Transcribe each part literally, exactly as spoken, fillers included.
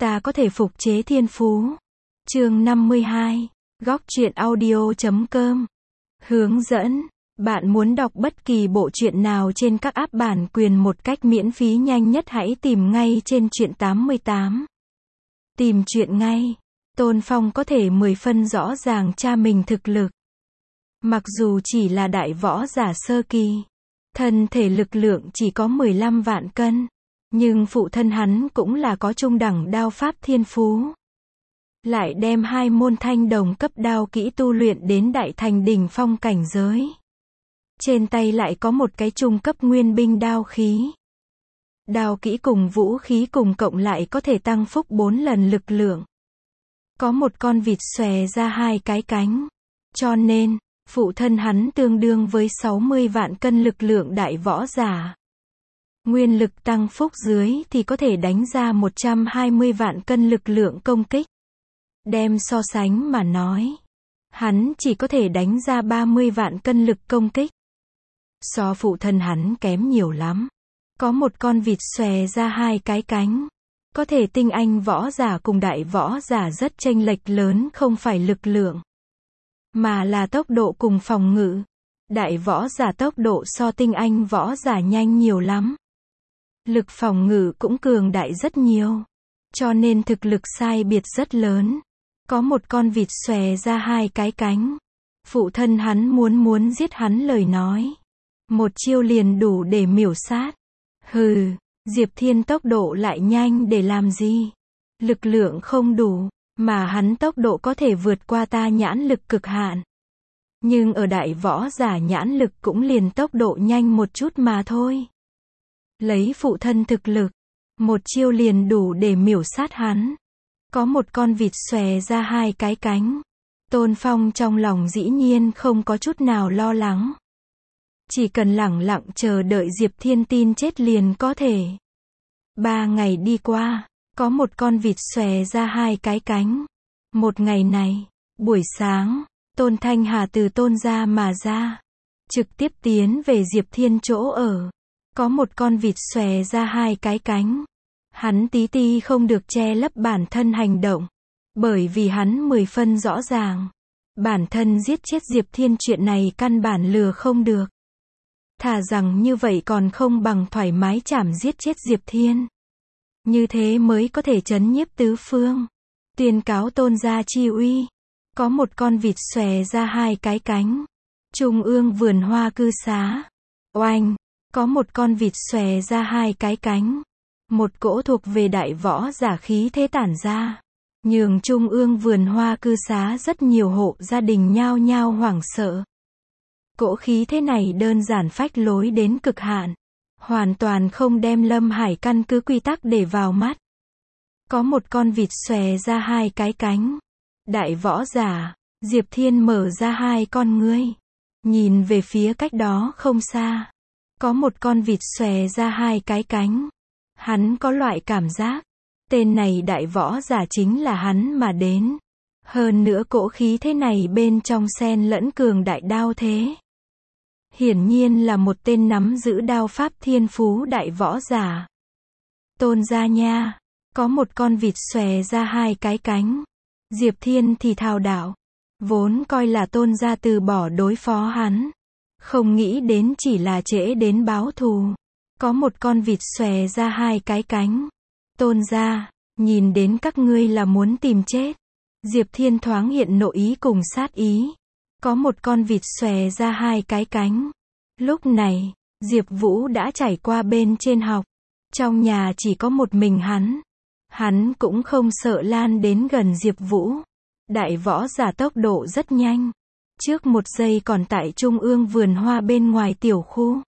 Ta có thể phục chế thiên phú. Chương năm mươi hai. Góc truyện audio chấm com. Hướng dẫn. Bạn muốn đọc bất kỳ bộ truyện nào trên các app bản quyền một cách miễn phí nhanh nhất, hãy tìm ngay trên truyện tám mươi tám. Tìm truyện ngay. Tôn Phong có thể mười phân rõ ràng cha mình thực lực. Mặc dù chỉ là đại võ giả sơ kỳ, thân thể lực lượng chỉ có mười lăm vạn cân, nhưng phụ thân hắn cũng là có trung đẳng đao pháp thiên phú. Lại đem hai môn thanh đồng cấp đao kỹ tu luyện đến đại thành đỉnh phong cảnh giới. Trên tay lại có một cái trung cấp nguyên binh đao khí. Đao kỹ cùng vũ khí cùng cộng lại có thể tăng phúc bốn lần lực lượng. Có một con vịt xòe ra hai cái cánh. Cho nên, phụ thân hắn tương đương với sáu mươi vạn cân lực lượng đại võ giả. Nguyên lực tăng phúc dưới thì có thể đánh ra một trăm hai mươi vạn cân lực lượng công kích. Đem so sánh mà nói, hắn chỉ có thể đánh ra ba mươi vạn cân lực công kích. So phụ thân hắn kém nhiều lắm. Có một con vịt xòe ra hai cái cánh. Có thể tinh anh võ giả cùng đại võ giả rất chênh lệch lớn, không phải lực lượng, mà là tốc độ cùng phòng ngự. Đại võ giả tốc độ so tinh anh võ giả nhanh nhiều lắm. Lực phòng ngự cũng cường đại rất nhiều. Cho nên thực lực sai biệt rất lớn. Có một con vịt xòe ra hai cái cánh. Phụ thân hắn muốn muốn giết hắn lời nói. Một chiêu liền đủ để miểu sát. Hừ, Diệp Thiên tốc độ lại nhanh để làm gì? Lực lượng không đủ, mà hắn tốc độ có thể vượt qua ta nhãn lực cực hạn. Nhưng ở đại võ giả nhãn lực cũng liền tốc độ nhanh một chút mà thôi. Lấy phụ thân thực lực, một chiêu liền đủ để miểu sát hắn. Có một con vịt xòe ra hai cái cánh. Tôn Phong trong lòng dĩ nhiên không có chút nào lo lắng. Chỉ cần lẳng lặng chờ đợi Diệp Thiên tin chết liền có thể. Ba ngày đi qua, có một con vịt xòe ra hai cái cánh. Một ngày này, buổi sáng, Tôn Thanh Hà từ Tôn gia mà ra, trực tiếp tiến về Diệp Thiên chỗ ở. Có một con vịt xòe ra hai cái cánh. Hắn tí ti không được che lấp bản thân hành động, bởi vì hắn mười phân rõ ràng. Bản thân giết chết Diệp Thiên chuyện này căn bản lừa không được. Thà rằng như vậy còn không bằng thoải mái chảm giết chết Diệp Thiên. Như thế mới có thể trấn nhiếp tứ phương, tuyên cáo Tôn gia chi uy. Có một con vịt xòe ra hai cái cánh. Trung ương vườn hoa cư xá. Oanh, có một con vịt xòe ra hai cái cánh. Một cỗ thuộc về đại võ giả khí thế tản ra, nhường trung ương vườn hoa cư xá rất nhiều hộ gia đình nhao nhao hoảng sợ. Cỗ khí thế này đơn giản phách lối đến cực hạn, hoàn toàn không đem Lâm Hải căn cứ quy tắc để vào mắt. Có một con vịt xòe ra hai cái cánh. Đại võ giả, Diệp Thiên mở ra hai con ngươi, nhìn về phía cách đó không xa. Có một con vịt xòe ra hai cái cánh. Hắn có loại cảm giác, tên này đại võ giả chính là hắn mà đến. Hơn nữa cỗ khí thế này bên trong xen lẫn cường đại đao thế. Hiển nhiên là một tên nắm giữ đao pháp thiên phú đại võ giả. Tôn gia nha, có một con vịt xòe ra hai cái cánh. Diệp Thiên thì thào đạo, vốn coi là Tôn gia từ bỏ đối phó hắn, không nghĩ đến chỉ là trễ đến báo thù. Có một con vịt xòe ra hai cái cánh. Tôn gia, nhìn đến các ngươi là muốn tìm chết. Diệp Thiên thoáng hiện nội ý cùng sát ý. Có một con vịt xòe ra hai cái cánh. Lúc này, Diệp Vũ đã trải qua bên trên học. Trong nhà chỉ có một mình hắn. Hắn cũng không sợ lan đến gần Diệp Vũ. Đại võ giả tốc độ rất nhanh. Trước một giây còn tại trung ương vườn hoa bên ngoài tiểu khu.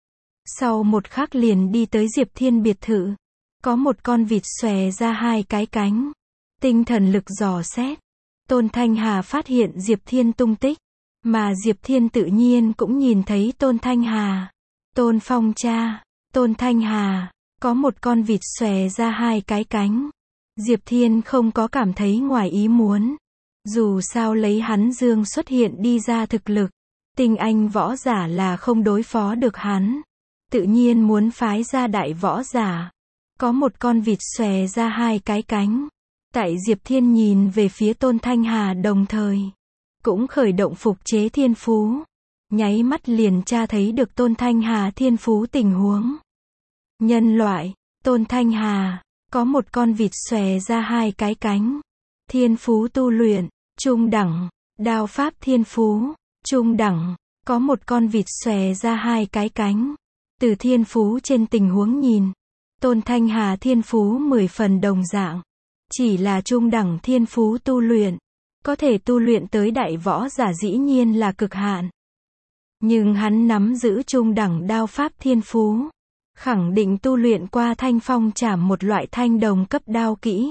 Sau một khắc liền đi tới Diệp Thiên biệt thự. Có một con vịt xòe ra hai cái cánh. Tinh thần lực dò xét. Tôn Thanh Hà phát hiện Diệp Thiên tung tích. Mà Diệp Thiên tự nhiên cũng nhìn thấy Tôn Thanh Hà. Tôn Phong cha, Tôn Thanh Hà, có một con vịt xòe ra hai cái cánh. Diệp Thiên không có cảm thấy ngoài ý muốn. Dù sao lấy hắn dương xuất hiện đi ra thực lực, tinh anh võ giả là không đối phó được hắn. Tự nhiên muốn phái ra đại võ giả. có một con vịt xòe ra hai cái cánh. Tại Diệp Thiên nhìn về phía Tôn Thanh Hà đồng thời cũng khởi động phục chế thiên phú. Nháy mắt liền tra thấy được Tôn Thanh Hà thiên phú tình huống. Nhân loại, Tôn Thanh Hà, có một con vịt xòe ra hai cái cánh. Thiên phú tu luyện, trung đẳng, đao pháp thiên phú, trung đẳng, có một con vịt xòe ra hai cái cánh. Từ thiên phú trên tình huống nhìn, Tôn Thanh Hà thiên phú mười phần đồng dạng. Chỉ là trung đẳng thiên phú tu luyện, có thể tu luyện tới đại võ giả dĩ nhiên là cực hạn. Nhưng hắn nắm giữ trung đẳng đao pháp thiên phú, khẳng định tu luyện qua thanh phong trảm một loại thanh đồng cấp đao kỹ.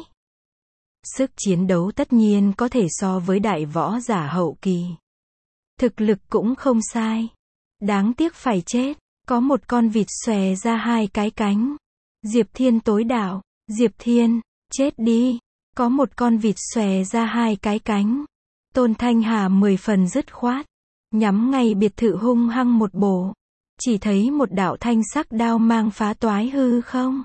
Sức chiến đấu tất nhiên có thể so với đại võ giả hậu kỳ. Thực lực cũng không sai. Đáng tiếc phải chết, có một con vịt xòe ra hai cái cánh. Diệp Thiên tối đạo, Diệp Thiên, chết đi, có một con vịt xòe ra hai cái cánh. Tôn Thanh Hà mười phần dứt khoát, nhắm ngay biệt thự hung hăng một bổ. Chỉ thấy một đạo thanh sắc đao mang phá toái hư không.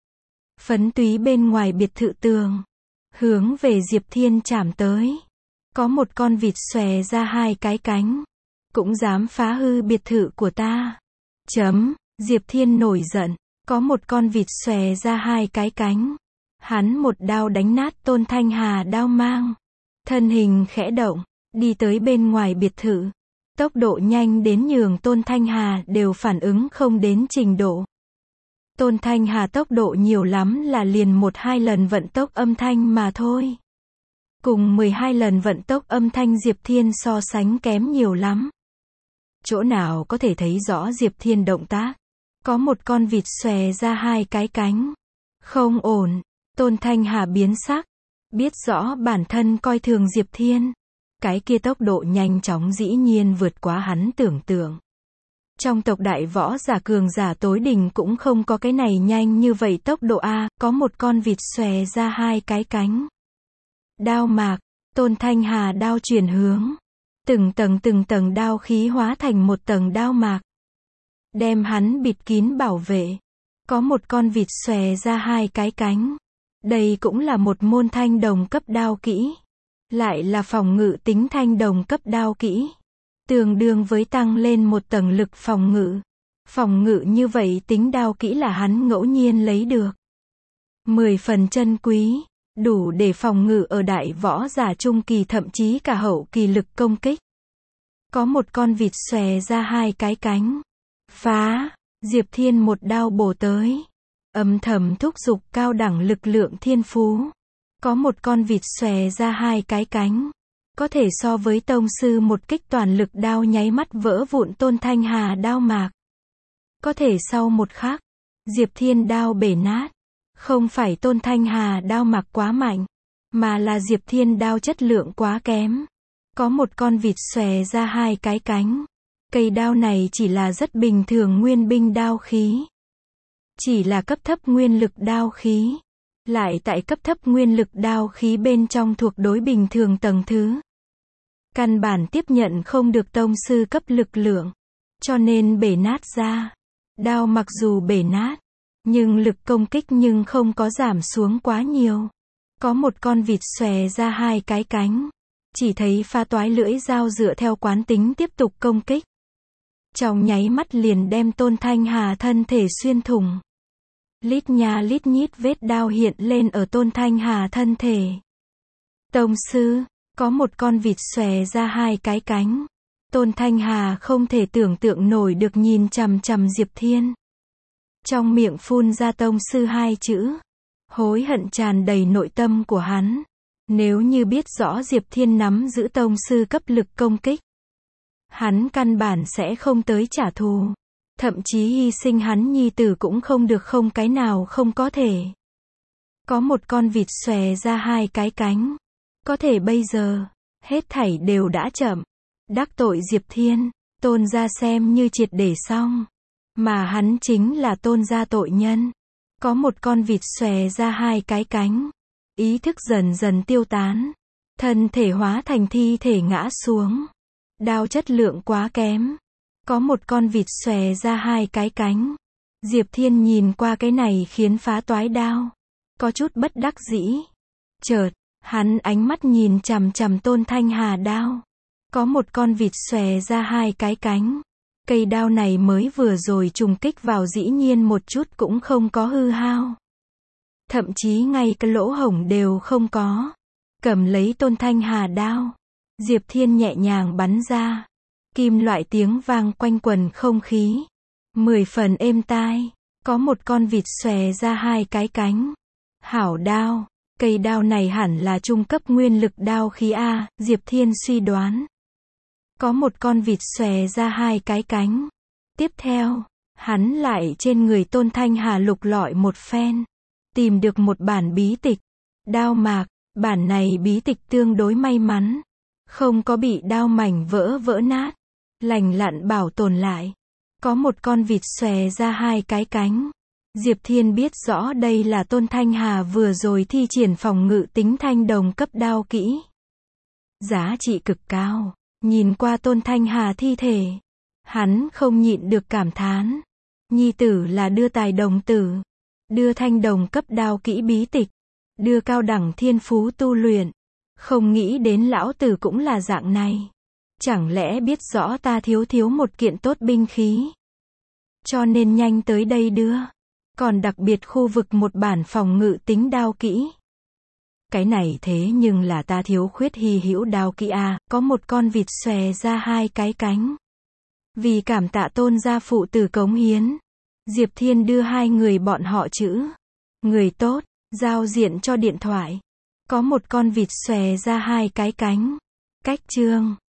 Phấn túy bên ngoài biệt thự tường, hướng về Diệp Thiên chạm tới. Có một con vịt xòe ra hai cái cánh, cũng dám phá hư biệt thự của ta. Chấm, Diệp Thiên nổi giận, có một con vịt xòe ra hai cái cánh. Hắn một đao đánh nát Tôn Thanh Hà đao mang. Thân hình khẽ động, đi tới bên ngoài biệt thự. Tốc độ nhanh đến nhường Tôn Thanh Hà đều phản ứng không đến trình độ. Tôn Thanh Hà tốc độ nhiều lắm là liền một hai lần vận tốc âm thanh mà thôi. Cùng mười hai lần vận tốc âm thanh Diệp Thiên so sánh kém nhiều lắm. Chỗ nào có thể thấy rõ Diệp Thiên động tác. Có một con vịt xòe ra hai cái cánh. Không ổn, Tôn Thanh Hà biến sắc. Biết rõ bản thân coi thường Diệp Thiên. Cái kia tốc độ nhanh chóng dĩ nhiên vượt quá hắn tưởng tượng. Trong tộc đại võ giả cường giả tối đỉnh cũng không có cái này nhanh như vậy tốc độ A, có một con vịt xòe ra hai cái cánh. Đao mạc, Tôn Thanh Hà đao chuyển hướng. Từng tầng từng tầng đao khí hóa thành một tầng đao mạc. Đem hắn bịt kín bảo vệ. Có một con vịt xòe ra hai cái cánh. Đây cũng là một môn thanh đồng cấp đao kỹ. Lại là phòng ngự tính thanh đồng cấp đao kỹ. Tương đương với tăng lên một tầng lực phòng ngự. Phòng ngự như vậy tính đao kỹ là hắn ngẫu nhiên lấy được. Mười phần chân quý, đủ để phòng ngự ở đại võ giả trung kỳ thậm chí cả hậu kỳ lực công kích. Có một con vịt xòe ra hai cái cánh. Phá, Diệp Thiên một đao bổ tới. Âm thầm thúc giục cao đẳng lực lượng thiên phú. Có một con vịt xòe ra hai cái cánh. Có thể so với tông sư một kích toàn lực đao nháy mắt vỡ vụn Tôn Thanh Hà đao mạc. Có thể sau một khắc, Diệp Thiên đao bể nát. Không phải Tôn Thanh Hà đao mạc quá mạnh, mà là Diệp Thiên đao chất lượng quá kém. Có một con vịt xòe ra hai cái cánh. Cây đao này chỉ là rất bình thường nguyên binh đao khí. Chỉ là cấp thấp nguyên lực đao khí. Lại tại cấp thấp nguyên lực đao khí bên trong thuộc đối bình thường tầng thứ. Căn bản tiếp nhận không được tông sư cấp lực lượng. Cho nên bể nát ra. Đao mặc dù bể nát, nhưng lực công kích nhưng không có giảm xuống quá nhiều. Có một con vịt xòe ra hai cái cánh. Chỉ thấy pha toái lưỡi dao dựa theo quán tính tiếp tục công kích. Trong nháy mắt liền đem Tôn Thanh Hà thân thể xuyên thủng. Lít nha lít nhít vết đao hiện lên ở Tôn Thanh Hà thân thể. Tông sư, có một con vịt xòe ra hai cái cánh. Tôn Thanh Hà không thể tưởng tượng nổi được nhìn chằm chằm Diệp Thiên. Trong miệng phun ra tông sư hai chữ. Hối hận tràn đầy nội tâm của hắn. Nếu như biết rõ Diệp Thiên nắm giữ tông sư cấp lực công kích, hắn căn bản sẽ không tới trả thù. Thậm chí hy sinh hắn nhi tử cũng không được, không cái nào không có thể. Có một con vịt xòe ra hai cái cánh. Có thể bây giờ, hết thảy đều đã chậm. Đắc tội Diệp Thiên, Tôn gia xem như triệt để xong. Mà hắn chính là Tôn gia tội nhân. Có một con vịt xòe ra hai cái cánh. Ý thức dần dần tiêu tán. Thân thể hóa thành thi thể ngã xuống. Đao chất lượng quá kém. Có một con vịt xòe ra hai cái cánh. Diệp Thiên nhìn qua cái này khiến phá toái đao. Có chút bất đắc dĩ. Chợt, hắn ánh mắt nhìn chằm chằm Tôn Thanh Hà đao. Có một con vịt xòe ra hai cái cánh. Cây đao này mới vừa rồi trùng kích vào dĩ nhiên một chút cũng không có hư hao. Thậm chí ngay cái lỗ hổng đều không có. Cầm lấy Tôn Thanh Hà đao. Diệp Thiên nhẹ nhàng bắn ra. Kim loại tiếng vang quanh quần không khí. Mười phần êm tai. Có một con vịt xòe ra hai cái cánh. Hảo đao. Cây đao này hẳn là trung cấp nguyên lực đao khí A, Diệp Thiên suy đoán. Có một con vịt xòe ra hai cái cánh. Tiếp theo, hắn lại trên người Tôn Thanh Hà lục lọi một phen. Tìm được một bản bí tịch. Đao mạc, bản này bí tịch tương đối may mắn. Không có bị đao mảnh vỡ vỡ nát. Lành lặn bảo tồn lại. Có một con vịt xòe ra hai cái cánh. Diệp Thiên biết rõ đây là Tôn Thanh Hà vừa rồi thi triển phòng ngự tính thanh đồng cấp đao kỹ. Giá trị cực cao. Nhìn qua Tôn Thanh Hà thi thể. Hắn không nhịn được cảm thán. Nhi tử là đưa tài đồng tử. Đưa thanh đồng cấp đao kỹ bí tịch. Đưa cao đẳng thiên phú tu luyện. Không nghĩ đến lão tử cũng là dạng này. Chẳng lẽ biết rõ ta thiếu thiếu một kiện tốt binh khí. Cho nên nhanh tới đây đưa. Còn đặc biệt khu vực một bản phòng ngự tính đao kỹ. Cái này thế nhưng là ta thiếu khuyết hy hữu đao kỹ A, có một con vịt xòe ra hai cái cánh. Vì cảm tạ Tôn gia phụ tử cống hiến. Diệp Thiên đưa hai người bọn họ chữ. Người tốt, giao diện cho điện thoại. Có một con vịt xòe ra hai cái cánh. Cách chương.